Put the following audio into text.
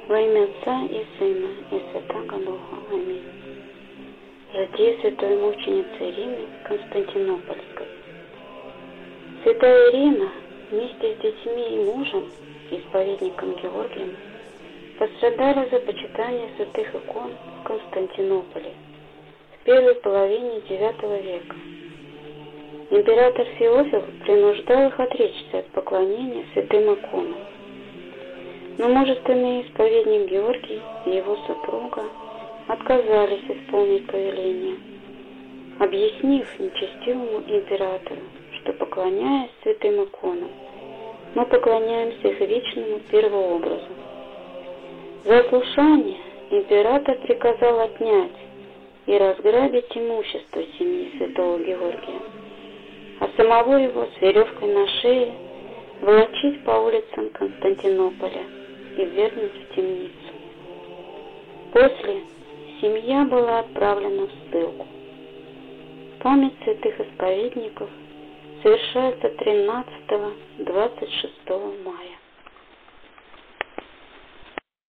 Во имя Отца и Сына и Святаго Духа. Аминь. Житие святой мученицы Ирины Константинопольской. Святая Ирина вместе с детьми и мужем, исповедником Георгием, пострадали за почитание святых икон в Константинополе в первой половине IX века. Император Феофил принуждал их отречься от поклонения святым иконам. Но мужественный исповедник Георгий и его супруга отказались исполнить повеление, объяснив нечестивому императору, что, поклоняясь святым иконам, мы поклоняемся их вечному первообразу. За ослушание император приказал отнять и разграбить имущество семьи святого Георгия, а самого его с веревкой на шее волочить по улицам Константинополя и ввергнуть в темницу. После семья была отправлена в ссылку. Память святых исповедников совершается 13-26 мая.